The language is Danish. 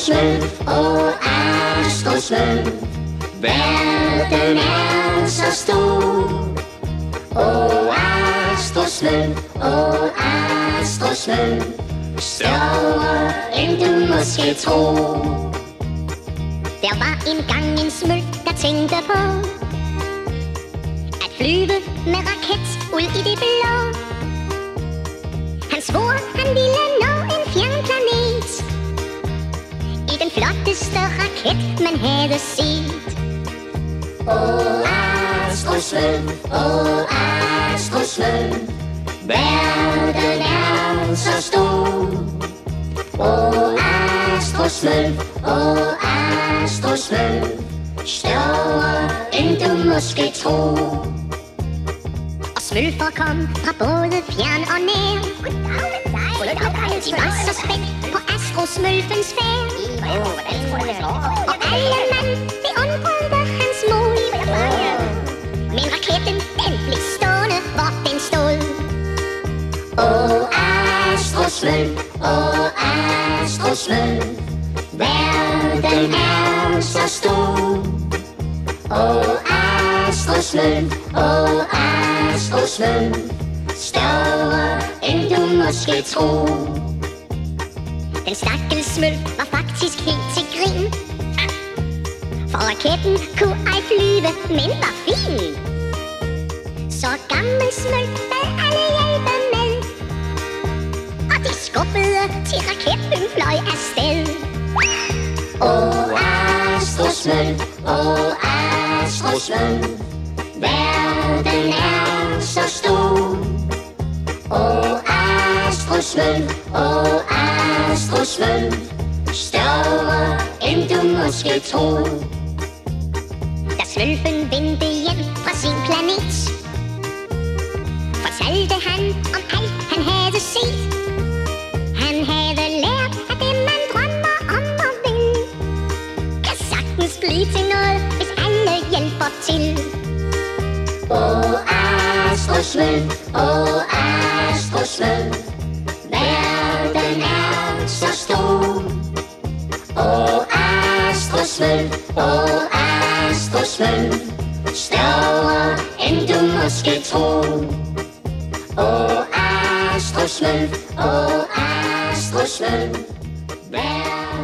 Astrosmølf, åh Astrosmølf. Verden er så stor. Åh Astrosmølf, åh Astrosmølf. Større end du måske tror. Der var engang en smølf, der tænkte på at flyve med raket ud i det blå. Han svor, han ville nå en fjern planet i den flotteste raket, man havde set. Åh Astrosmølf, åh Astrosmølf. Verden er så stor. Åh Astrosmølf, åh Astrosmølf. Større end du måske tror. Og smølfer kom fra både fjern og nær. De var så spændt på Astrosmølfens færd. Og alle mand beundrede hans mod. Men raketten, den blev stående, hvor den stod. Åh Astrosmølf, åh Astrosmølf. Verden er så stor. Åh Astrosmølf, åh Astrosmølf. Større end du måske tror. Den stakkels smølf var faktisk helt til grin, for raketten kunne ej flyve, men var fin. Så gammel smølf bad alle hjælpe med, og de skubbede til raketten fløj afsted. Åh Astrosmølf, åh Astrosmølf. Verden er så stor. Åh Astrosmølf, åh Astrosmølf. Større end du måske tror. Da smølfen vendte hjem fra sin planet, fortalte han om alt han havde set. Han havde lært, at det man drømmer om og vil, kan sagtens blive til noget, hvis alle hjælper til. Åh Astrosmølf, åh Astrosmølf. Verden er så stor. Åh Astrosmølf, åh Astrosmølf. Større end du måske tror. Åh Astrosmølf, åh Astrosmølf. Verden